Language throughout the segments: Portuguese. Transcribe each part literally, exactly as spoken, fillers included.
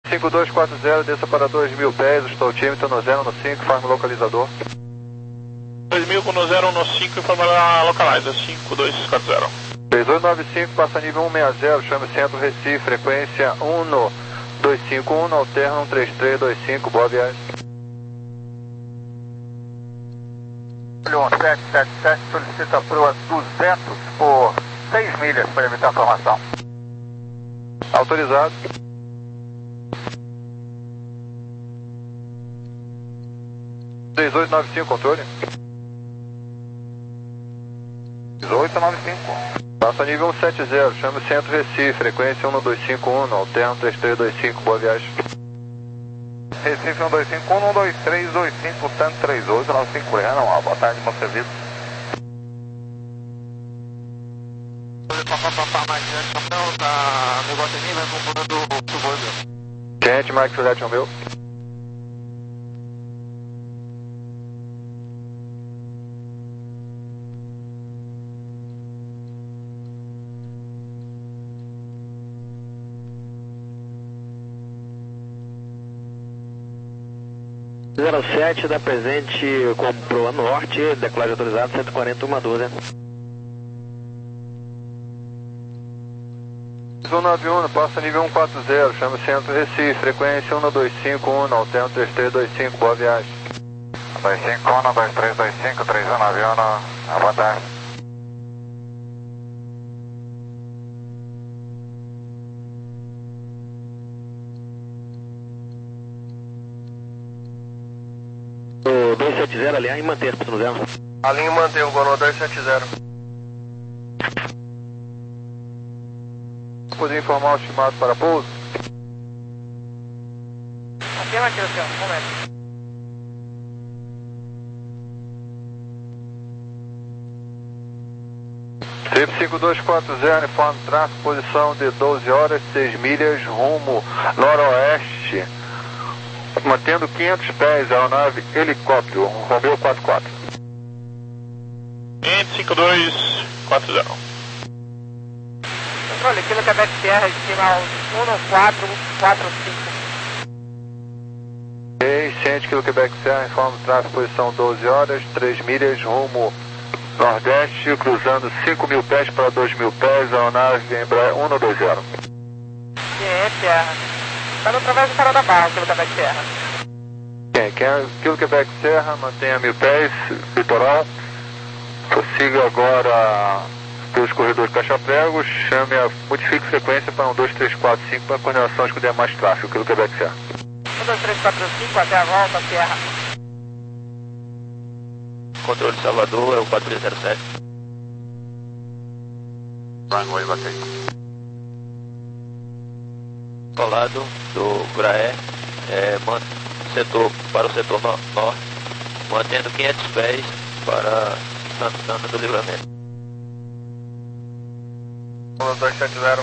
cinco dois quatro zero, desça para dois mil pés, estou tímido no zero no cinco, informe localizador. dois mil no zero no cinco, informe localiza, cinco dois quatro zero. três oito nove cinco, passa nível cento e sessenta, chame centro Recife, frequência um dois cinco um, alterna um três três dois cinco, boa viagem. um sete sete sete solicita proa duzentos por seis milhas para evitar a formação. Autorizado. três oito nove cinco, controle. três oito nove cinco. Passa nível cento e setenta, chame centro Recife, frequência um dois cinco um, alterna três três dois cinco, boa viagem. Recife um dois cinco um, um dois três dois cinco, tanto três oito nove cinco, Breno, boa tarde, bom serviço. Gente, Mike Juliette Romeu. zero sete, dá presente com proa norte, decolagem autorizado, cento e quarenta, uma dúzia. um nove um, passa nível cento e quarenta, chame centro Recife, frequência um dois cinco um, alterna três três dois cinco, boa viagem. dois cinco um, dois três dois cinco, três um nove um, boa tarde. O dois sete zero, aliás, manter, no zero. Alinho mantém o Golo dois sete zero. Poderia informar o estimado para pouso? Confirma aqui, Luciano, um momento. Trip cinco dois quatro zero, informe tráfego, posição de doze horas, seis milhas, rumo noroeste, mantendo quinhentos pés, aeronave helicóptero, Romeu quatro quatro. cinco dois quatro zero. Controle, aqui no Quebec Sierra, estima um quatro quatro cinco. Ok, ciente que o Quebec Sierra informa tráfego, posição doze horas, três milhas, rumo nordeste, cruzando cinco mil pés para dois mil pés, aeronave Embraer um dois zero. É, Sierra. Está no través do Farol da Barra, aqui no Quebec Sierra. Quem? Quem? Quebec Sierra, mantenha mil pés, litoral. Prossiga agora pelos corredores Caixa-Prego, chame a, modifique frequência para um dois três quatro cinco para coordenações com demais tráfego, pelo Quebec Sierra. um dois três quatro cinco, até a volta, Sierra. Controle de Salvador, é o quatro três zero sete. Runway, ok. Ao lado do Graé, é, setor, para o setor no, norte, mantendo quinhentos pés para Santana do Livramento. um dois sete zero.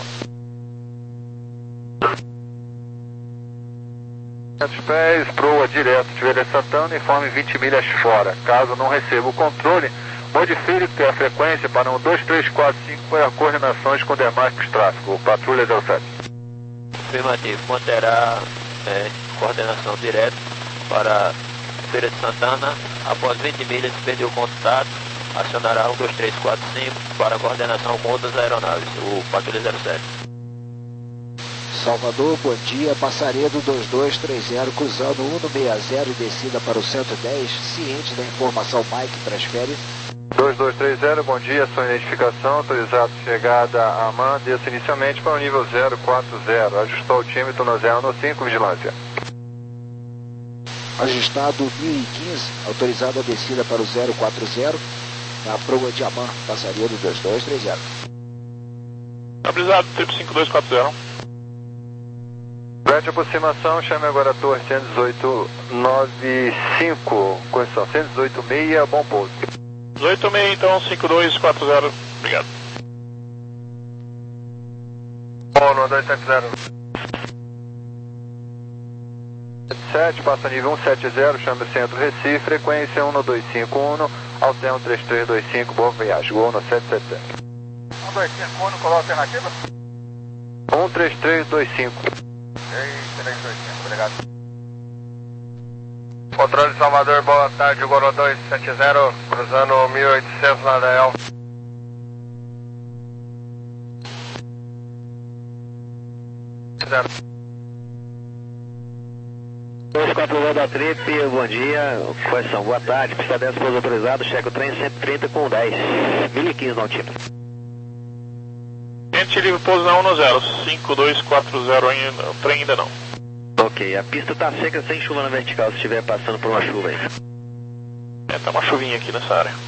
quinhentos pés, proa direto, tiver Santana, informe vinte milhas fora. Caso não receba o controle, modifique a frequência para um dois três quatro cinco para coordenações com demais tráfego. Patrulha zero sete. Afirmativo, manterá é, coordenação direta para Feira de Santana. Após vinte milhas, perdeu o contato, acionará um dois três quatro cinco para coordenação com outras aeronaves, o Patrulha zero sete. Salvador, bom dia, Passaredo dois dois três zero, cruzando um seis zero e descida para o cento e dez, ciente da informação Mike, transfere. dois dois três zero, bom dia, sua identificação, autorizado chegada a AMAN, desça inicialmente para o nível zero quatro zero, ajustou o tímetro no zero no cinco, vigilância. Ajustado mil e quinze, autorizado a descida para o zero quatro zero, na proa de AMAN, Passaredo dois dois três zero. Estabilizado, trip cinco dois quatro zero. Grande aproximação, chame agora a torre cento e dezoito nove cinco, correção, cento e dezoito seis, bom pouso. dezoito seis, então, cinco dois quatro zero, obrigado. Ono dois sete zero. sete, passa nível cento e setenta, chame o centro Recife, frequência um dois cinco um, alterna três três dois cinco, boa viagem, Gol no sete sete zero. um dois cinco um, qual a alternativa? um três três dois cinco. três dois cinco, obrigado. Controle de Salvador, boa tarde, Goro dois sete zero, cruzando mil e oitocentos na Adael. dois quatro zero da Trip, bom dia, correção, boa tarde, pista dez, pouso autorizado, cheque o trem cento e trinta com dez, mil e quinze na altura. Gente, livre pouso na um zero, cinco dois quatro zero ainda, o trem ainda não. Ok, a pista tá seca sem chuva na vertical, se estiver passando por uma chuva aí. É, tá uma chuvinha aqui nessa área.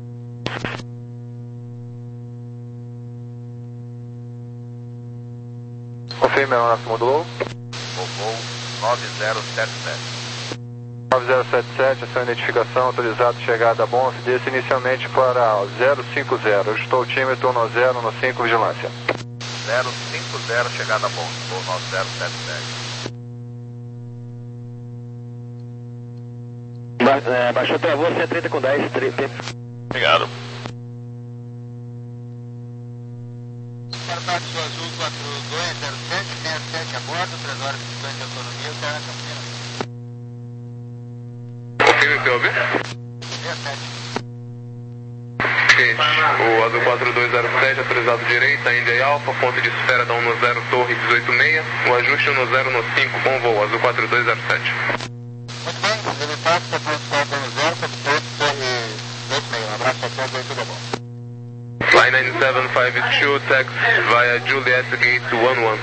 Confirme a nossa modulou. Voo nove zero sete sete. nove zero sete sete, a sua identificação, autorizado, chegada a Bonf, desce inicialmente para zero cinco zero, ajustou o tímetro no zero no cinco, vigilância. zero cinco zero, chegada a Bonf, voo nove zero sete sete. Ba é, baixou travou, cento e trinta com dez, Trip. Obrigado. Aeroporto Sul Azul quatro dois zero sete, sessenta e sete a bordo, três horas e cinquenta de autonomia, Terra Campinas. Confirme, P O B. sessenta e sete. Ok, o Azul quatro dois zero sete, autorizado direita, Índia Alfa, ponto de esfera da um zero, torre dezoito seis, o ajuste um zero no cinco, bom voo, Azul quatro dois zero sete. Muito bem, ele passa para o ponto um zero, ponto torre dezoito seis, um abraço a todos aí, tudo bom. Fly nine seven five two, taxi via Juliet Gate one one.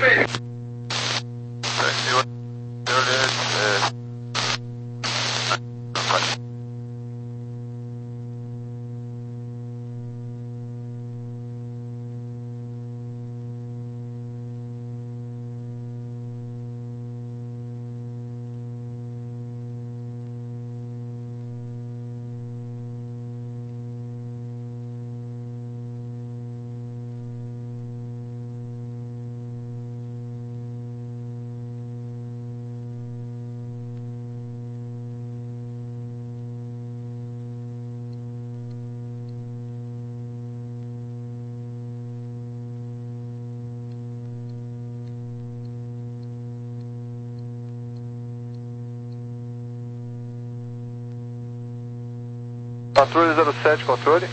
Patrulha zero sete, controle.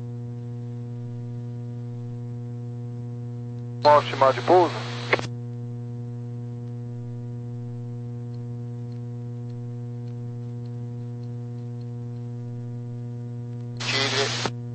Qual estimado de pouso? Tigre.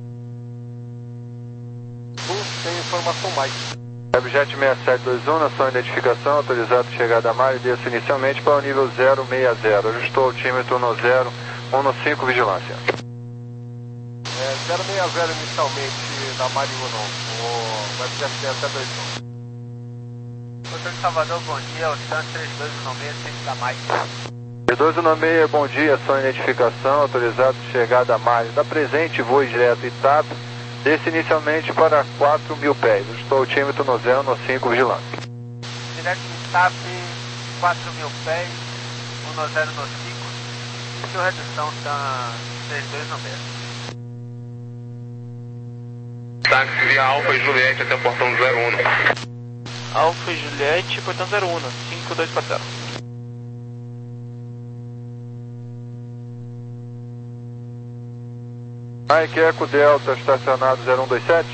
Sem informação mais. Webjet seis sete dois um, na sua identificação, autorizado chegada a mar e desce inicialmente para o nível zero seis zero. Ajustou o altímetro no zero um no cinco, vigilância. É, zero seis zero inicialmente na Mari Uno, o Webjet seis sete dois um. Hotel de Salvador, bom dia, o San três dois um seis, centro da Mike. três dois um seis, bom dia, sua identificação, autorizado chegada a mar. Da presente, voo direto e TAP, desce inicialmente para quatro mil pés. Ajustou o altímetro no zero no cinco, vigilância. Direto de TAP, quatro mil pés, um no zero no cinco, e redução San três dois um seis. Táxi via Alfa e Juliette até o portão zero um. Alfa e Juliette, portão zero um, cinco dois quatro zero. Mike Eco Delta, estacionado zero um dois sete.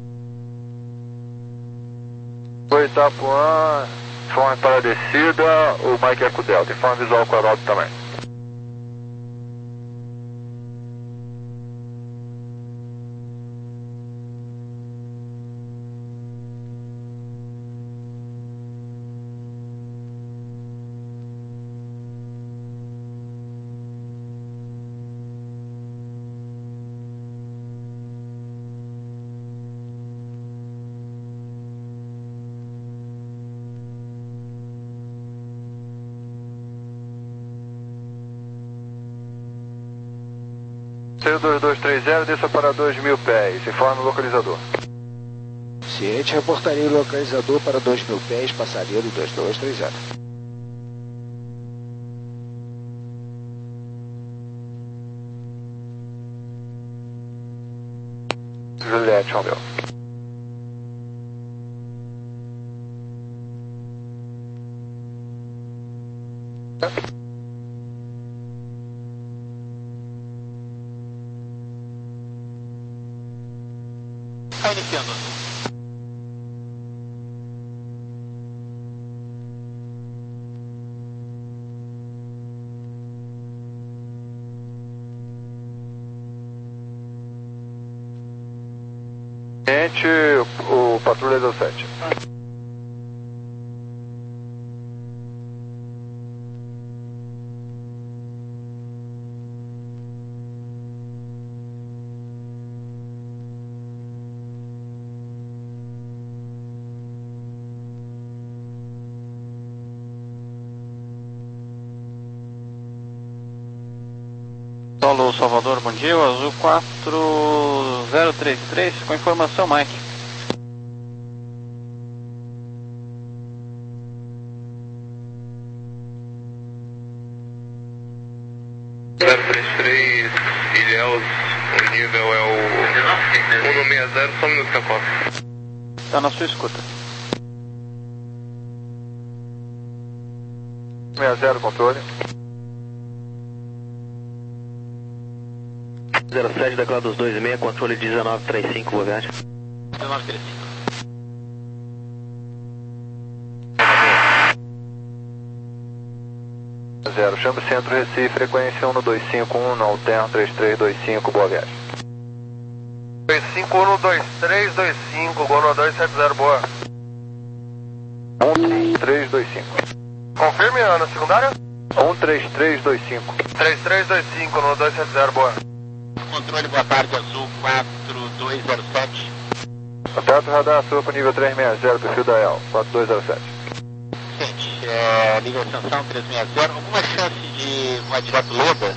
Foi Itapuã, informe para a descida, o Mike Eco Delta, informe visual com a Aeróbico também. C dois dois três zero, desça para dois mil pés, informe o localizador. Ciente, reportaria o localizador para dois mil pés, passageiro dois dois três zero. Juliette, Romeu. Tá iniciando. Gente, o, o patrulha dezessete. Solo Salvador, bom dia, o Azul quatro zero três três, com informação Mike. zero três três, Ilhéus, o nível é o cento e sessenta, só um minuto que eu posso. Tá na sua escuta. sessenta, controle. zero sete da Claudos dois seis, controle dezenove trinta e cinco, boa viagem. dezenove trinta e cinco. Zero, chame centro Recife, frequência um dois cinco um, no alterno três três dois cinco, boa viagem. dois cinco um dois três dois cinco, Gono dois sete zero, boa. um três dois cinco. Confirme, Ana, secundária? um três três dois cinco. três três dois cinco, no dois sete zero, boa. Controle, boa tarde, Azul quatro dois zero sete. Aperta o radar, sua para nível trezentos e sessenta, perfil da E L, quatro dois zero sete. Gente, é, nível ascensão trezentos e sessenta, alguma chance de voar direto Leda?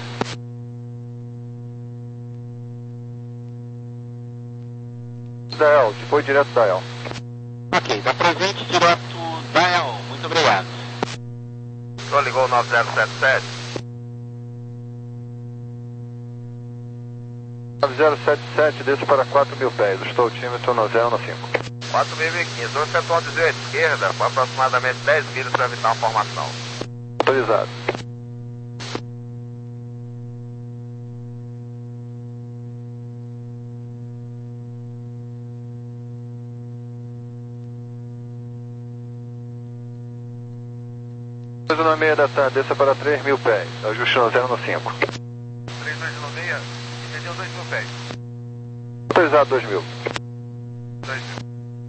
Da E L, foi direto da E L. Ok, da presente direto da E L, muito obrigado. Só ligou o nove zero sete sete. nove zero sete sete, desce para quatro mil pés, estou tímetro no zero no cinco. quatro mil e quinze, dois setor desvio à esquerda, com aproximadamente dez milhas para evitar uma formação. Autorizado. dois um seis da TAM, desça para três mil pés, ajuste no zero no cinco. três dois um seis, entendeu dois mil pés. Autorizado dois mil. dois mil.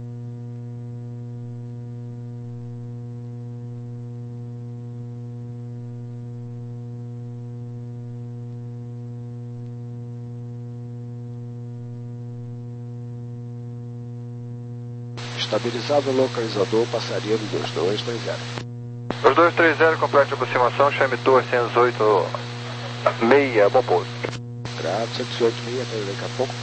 Estabilizado o localizador, passaria do dois dois três zero. dois dois três zero, complexo de aproximação, chame Torre cento e dezoito meia, bom pouso. Grato, cento e dezoito meia, até daqui a pouco.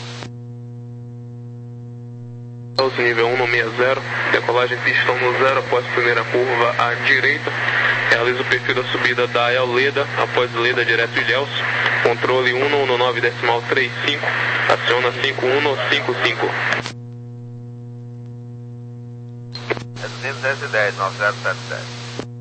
Alto nível um no sessenta, decolagem pistão no zero após primeira curva à direita. Realiza o perfil da subida da E L Leda, após Leda direto Ilhéus. Controle um no nove decimal trinta e cinco, aciona cinco um no cinco cinco. É duzentos e dez, nove zero sete sete.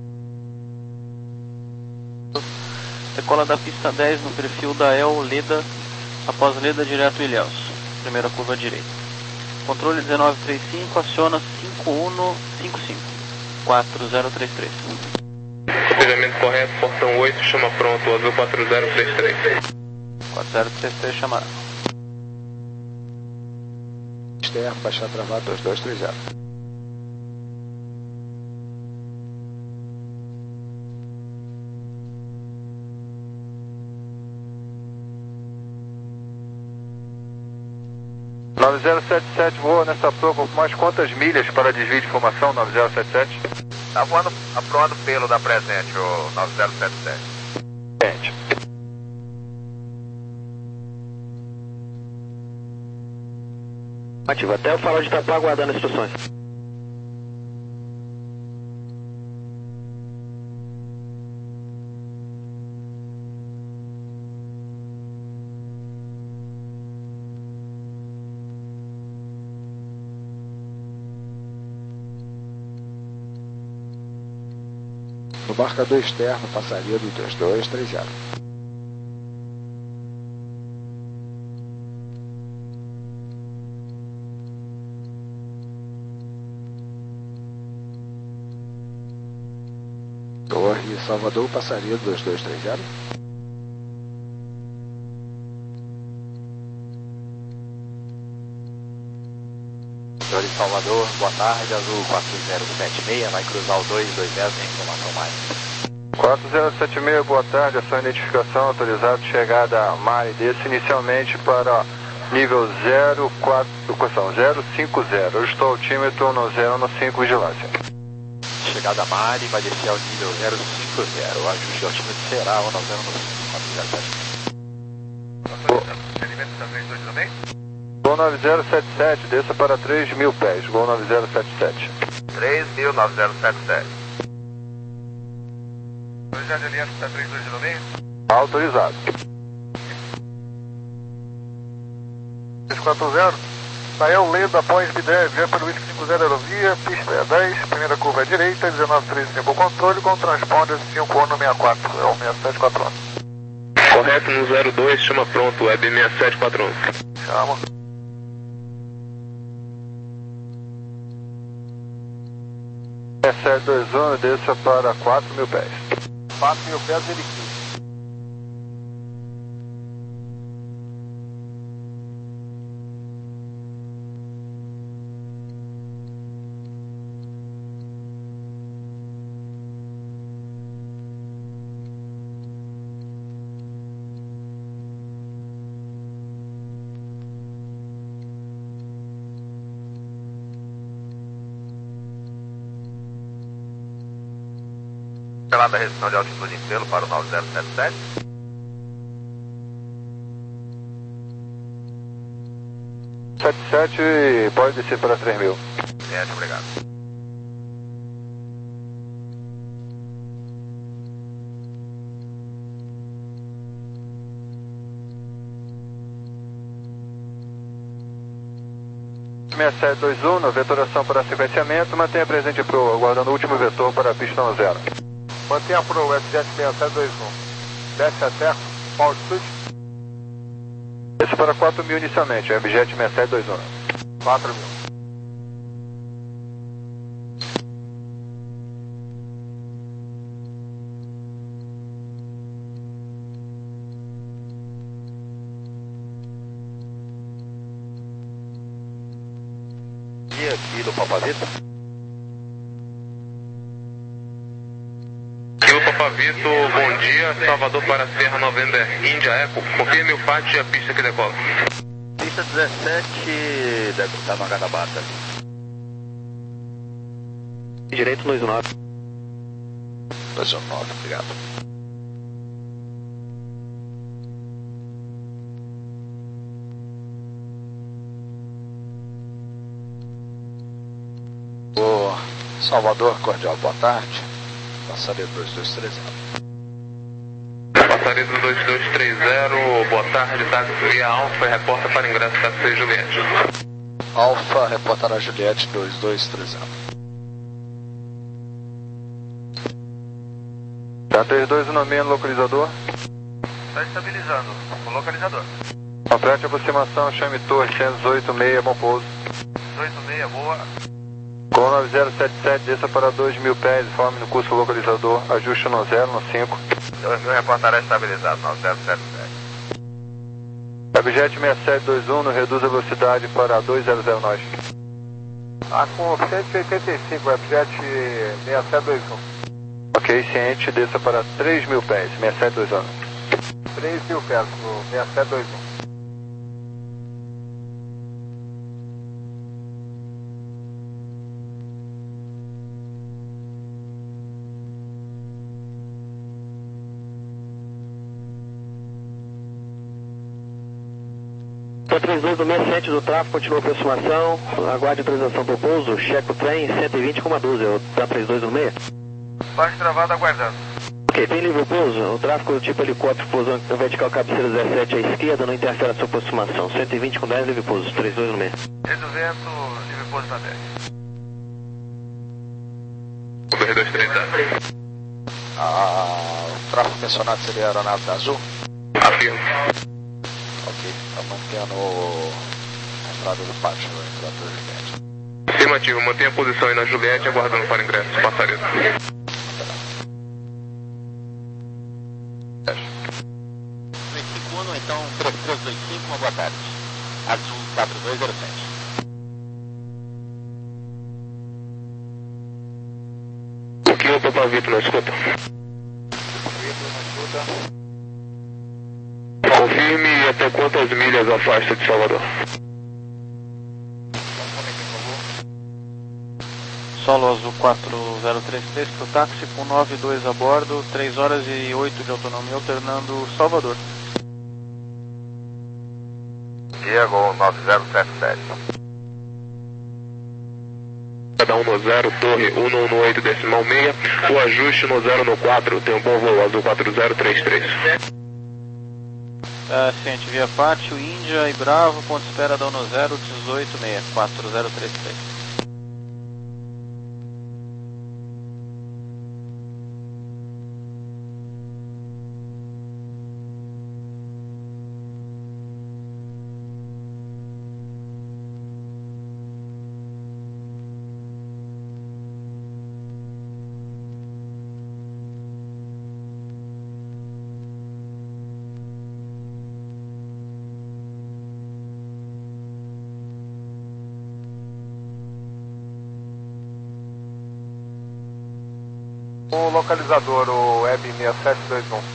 Decola da pista dez no perfil da E L Leda, após Leda direto Ilhéus, primeira curva à direita. Controle dezenove trinta e cinco, aciona cinco um no cinco cinco, quatro zero três três. Despejamento correto, portão oito, chama pronto, Azul quatro zero três três. quatro zero três três chamará. Externo, baixar travado dois dois três zero. nove zero sete sete voa nessa prova mais quantas milhas para desvio de formação, nove zero sete sete? Tá voando, aprovando pelo da presente, o nove zero sete sete. Gente. Ativo, até o farol de Itapá aguardando as instruções. No marcador externo, passaria do dois dois três zero. Torre Salvador, passaria do dois dois três zero. Torre Salvador, boa tarde, Azul quatro zero sete seis, vai cruzar o dois dois zero, tem informação mais. quatro zero sete seis, boa tarde, a sua identificação autorizada, chegada a Mari, desce inicialmente para nível zero quatro, zero cinco zero, ajustou o altímetro no zero no cinco, vigilância. Chegada a Mari, vai descer ao nível zero cinco zero, o ajuste de altímetro será o nove zero no cinco, quatro zero sete seis. Gol nove zero sete sete, desça para três mil pés, Gol nove zero sete sete. três mil, nove zero sete sete. Autorizado de aliança para três dois no meio? Autorizado. seis quatro zero, Tael Leda após B dez, via pelo Whisky cinco zero aerovia, pista é dez, primeira curva à direita, dezenove treze tempo controle, com transponder cinco um no sessenta e quatro, é o seis sete quatro um. Correto no zero dois, chama pronto, web seis sete quatro um. Chama. seis sete dois um, desça para quatro mil pés. quatro mil pés, ele quis. Da restrição de altitude em pelo para o nove zero sete sete. sete sete, pode descer para três mil. Certo, obrigado. seis sete dois um, na vetoração para sequenciamento, mantenha presente Pro, aguardando o último vetor para a pista no zero. Mantenha Pro, F Jet seis sete dois um. Desce até, Power Switch. Desce para quatro mil inicialmente, F Jet seis sete dois um. quatro mil. E aqui do Papavito? Papavito, bom dia, Salvador para Serra November, Índia Eco, confirme o F A T e a pista que decola. Pista dezessete, deve estar no Gadabata. Direito dois um nove. dois um nove, obrigado. O Salvador Cordial, boa tarde. Passaria do dois dois três zero. Passaria do dois dois três zero, boa tarde, táxi via Alfa e reporta para ingresso da C Juliette. Alfa, reportar a Juliette dois dois três zero. Tá três dois no meio no localizador. Está estabilizando, o localizador. Complete a aproximação, chame torre cento e oito seis, bom pouso. oito seis, boa. Gol nove zero sete sete, desça para dois mil pés, informe no curso localizador, ajuste no zero no cinco. dois mil reportará estabilizado, nove zero sete sete. Abjet seis sete dois um, reduz a velocidade para dois zero zero nós. Tá com cento e oitenta e cinco, Abjet seis sete dois um. Ok, ciente, desça para três mil pés, seis sete dois um. três mil pés, no seis sete dois um. três dois do seis sete do tráfego, continua a aproximação, aguarde autorização para o pouso, checa o trem cento e vinte com doze, da três dois do seis. Baixo travado aguardando. Ok, tem livre pouso, o tráfego tipo helicóptero pouso vertical cabeceira dezessete à esquerda, não interfere na sua aproximação, cento e vinte com dez, livre pouso, três dois no seis. Desde o vento, livre pouso na dez. dois dois três zero. Ah, o tráfego mencionado seria a aeronave da Azul? Afirmo. Ok, está mantendo a entrada do pátio, a entrada do Juliette. Afirmativo, mantenha a posição aí na Juliette, aguardando para ingresso, passaredo. três cinco um, então três três dois cinco, uma boa tarde. Azul quatro dois zero sete. O que é o Papavito na escuta? Confirme até quantas milhas afasta de Salvador. Solo Azul quatro zero três três para o táxi com nove dois a bordo, três horas e oito de autonomia alternando Salvador. Diego nove zero sete sete. Cada um no zero, torre um um no oito decimal meia, o ajuste no zero no quatro, tem um bom voo, Azul quatro zero três três. É, ciente, via pátio, Índia e Bravo, ponto de espera da Uno zero dezoito seis quatro zero três três. O localizador, o Web seis sete dois um.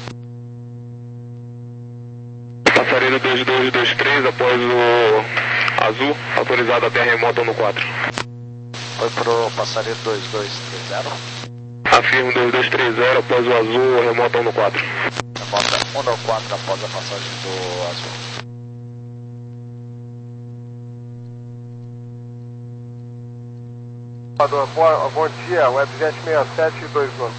Passaredo dois dois dois três após o Azul, autorizado a terra remota no quatro. Foi pro passaredo dois dois três zero. Afirmo dois dois três zero após o Azul, remota no quatro. Remota um no quatro após a passagem do Azul. Bom, bom dia, Webjet seis sete dois um.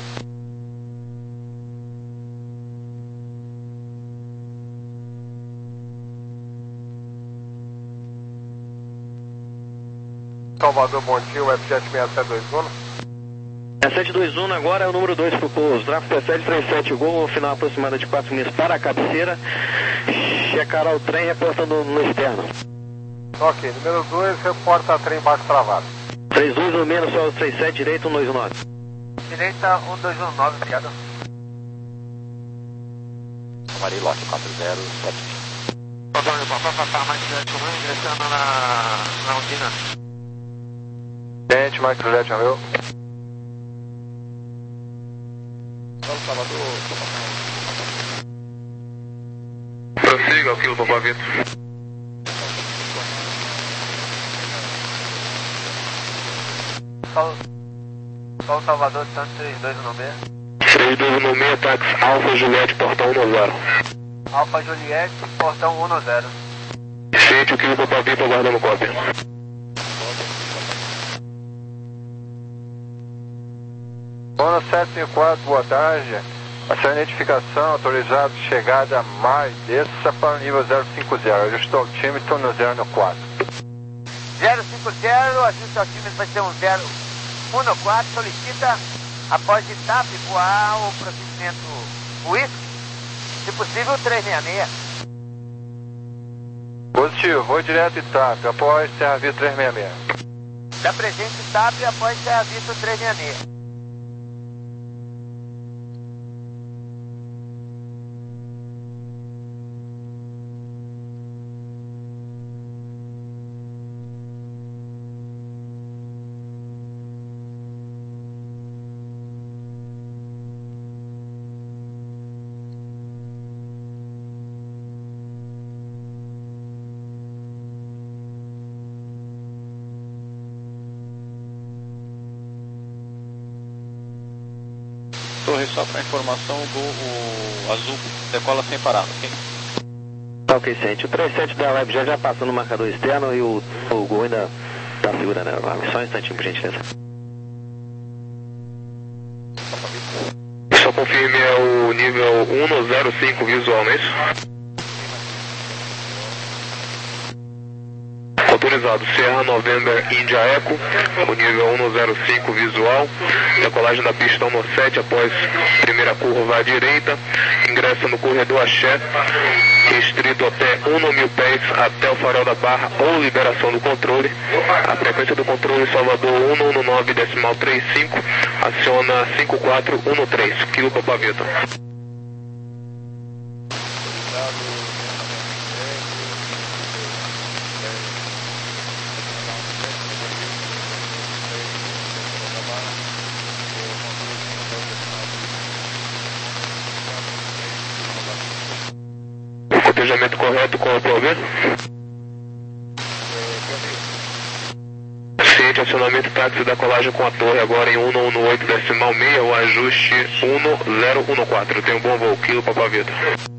Salvador, bom dia, Webjet seis sete dois um. seis sete dois um agora é o número dois para o pouso. Tráfego sete três sete, Gol, final aproximada de quatro milhas para a cabeceira. Checará o trem reportando no externo. Ok, número dois, reporta trem baixo travado. três dois no menos, só três sete, direita um dois nove. Direita um dois um nove, obrigado. Marilote quatro zero sete. Antônio, papai, papai, mais direto, ingressando na, na usina. Gente, Mike Juliette, meu. Salvador. Prossiga, aquilo, Papavito. Sol, Sol Salvador, Santos três dois no meio. três dois no meio, táxi Alfa Juliette, portão um zero. Alfa Juliette, portão um zero. Ciente, o que o Papavito aguardando cópia. Ono sete cinco quatro, boa tarde. A sua identificação autorizada de chegada a mais, desça para o nível zero cinco zero. Ajustou o tímetro no zero no quatro. zero cinco zero, ajuste ao time vai ser um zero um no quatro, solicita após de TAP voar o procedimento Whisky, se possível três seis seis. Positivo, vou direto e TAP, após Serra Vista três seis seis. Da presente TAP após Serra Vista três seis seis. Torre, só para informação, o, Gol, o Azul decola sem parar, ok? Tá ok, ciente. O três sete da Web já já passa no marcador externo e o, o Gol ainda tá segurando a aeronave. Só um instantinho, por gentileza. Só confirme é o nível um no zero cinco visual, não é isso? Autorizado Sierra November India Eco, o nível um zero cinco visual, decolagem da pista um sete após primeira curva à direita, ingressa no corredor Axé, restrito até um mil pés até o farol da Barra ou liberação do controle. A frequência do controle Salvador um um nove decimal trinta e cinco, aciona cinco quatro um três, quilo Papa Vitor. Cotejamento correto com o P V? Ciente, acionamento táxi da colagem com a torre agora em um um oito decimal seis, o ajuste um zero um quatro. Tem um bom voo, quilo Papa Vitor.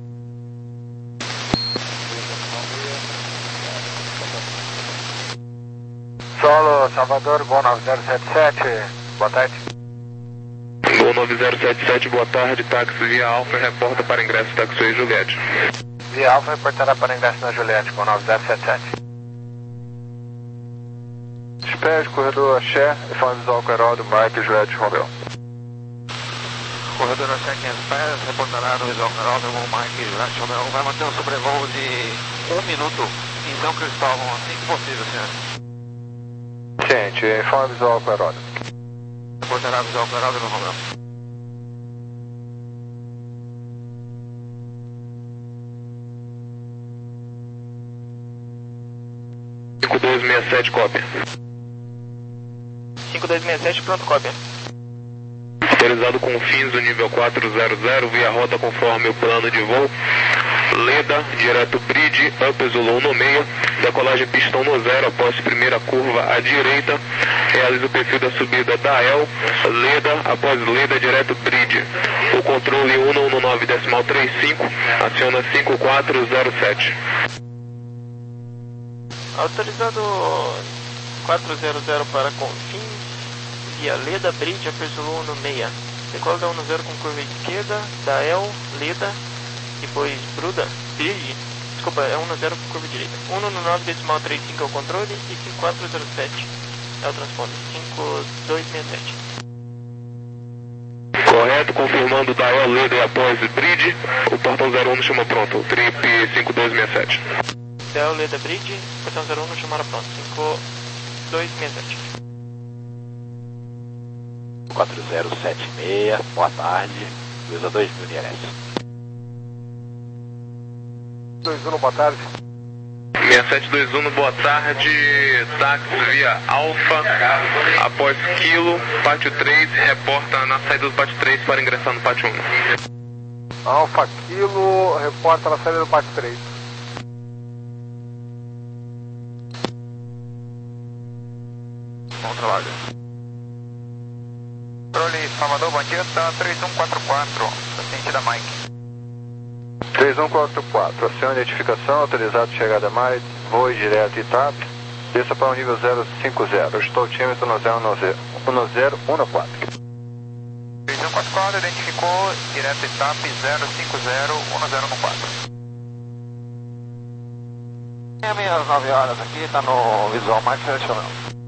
Solo Salvador, Gol nove zero sete sete, boa tarde. Gol nove zero sete sete, boa tarde, táxi via Alfa, reporta para ingresso Taxiway Juliette. Via Alfa reportará para ingresso na Juliette, com nove zero sete sete. Espere, corredor Axé, informe visual com aeródromo, Mike, Juliette, Romeu. Corredor Axé quinhentos pés, reportará no visual com aeródromo, Mike, Juliette, Romeu. Vai manter um sobrevoo de um minuto em São Cristóvão, assim que possível, senhor. Ciente, informe visual com aeródromo. Reportará visual com aeródromo, Romeu. cinco dois seis sete, cópia. cinco dois seis sete, pronto, cópia. Autorizado com fins do nível quatrocentos, via rota conforme o plano de voo. Leda, direto bridge, up Zulu um seis, decolagem pistão no zero após primeira curva à direita. Realiza o perfil da subida da E L, Leda, após Leda, direto bridge. O controle um um nove decimal trinta e cinco, aciona cinco quatro zero sete. Autorizado quatrocentos para Confins, via Leda Bridge, Aperçulu um seis. Decola da um zero com curva esquerda, da E L, Leda, depois Bruda, Bridge, desculpa, é um zero com curva direita. um um nove decimal trinta e cinco é o controle e cinco quatro zero sete é o transponder, cinco dois seis sete. Correto, confirmando da E L, Leda e após Bridge, o portão zero um chama pronto, o trip cinco dois seis sete. Del Leda Bridge, portão zero um, chamaram pronto, cinco dois seis sete. quatro zero sete seis, boa tarde, Luísa dois mil N R S. dois um, boa tarde. seis sete dois um, boa tarde, táxi via Alfa, após Kilo, pátio três, reporta na saída do pátio três para ingressar no pátio um. Alfa Kilo, reporta na saída do pátio três. Bom trabalho. Controle Salvador, bom dia, tá três um quatro quatro, paciente da Mike. três um quatro quatro, aciona identificação, autorizado chegada a mais, voe direto I T A P, desça para o nível zero cinco zero, estou tímetro no zero um zero um quatro. três um quatro quatro, identificou, direto I T A P zero cinco zero um zero um quatro. É minhas nove horas aqui, tá no visual mais selecionado.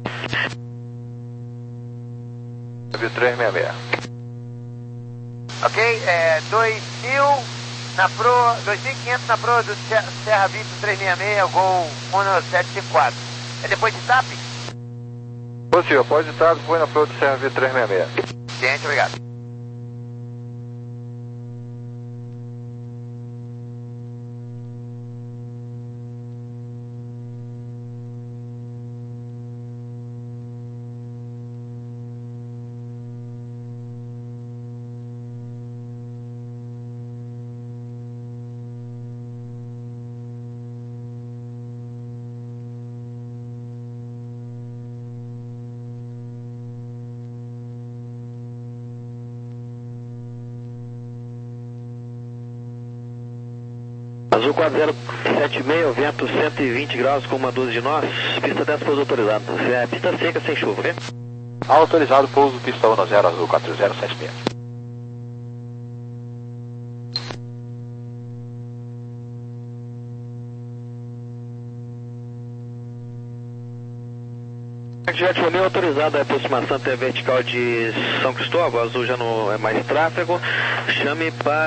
três seis seis. Ok, é dois mil na proa, dois mil e quinhentos na proa do Serra Vip trezentos e sessenta e seis, Gol um sete cinco quatro. É depois de T A P? Possível, após de T A P, foi na proa do Serra Vip trezentos e sessenta e seis. Gente, obrigado. Azul quatro zero sete seis, vento cento e vinte graus com uma dúzia de nós, pista dez pouso autorizado. É pista seca sem chuva, ok? Autorizado pouso, pista um zero, Azul quatro zero sete seis. Jet Romeo autorizado a aproximação até a vertical de São Cristóvão, azul já não é mais tráfego, chame para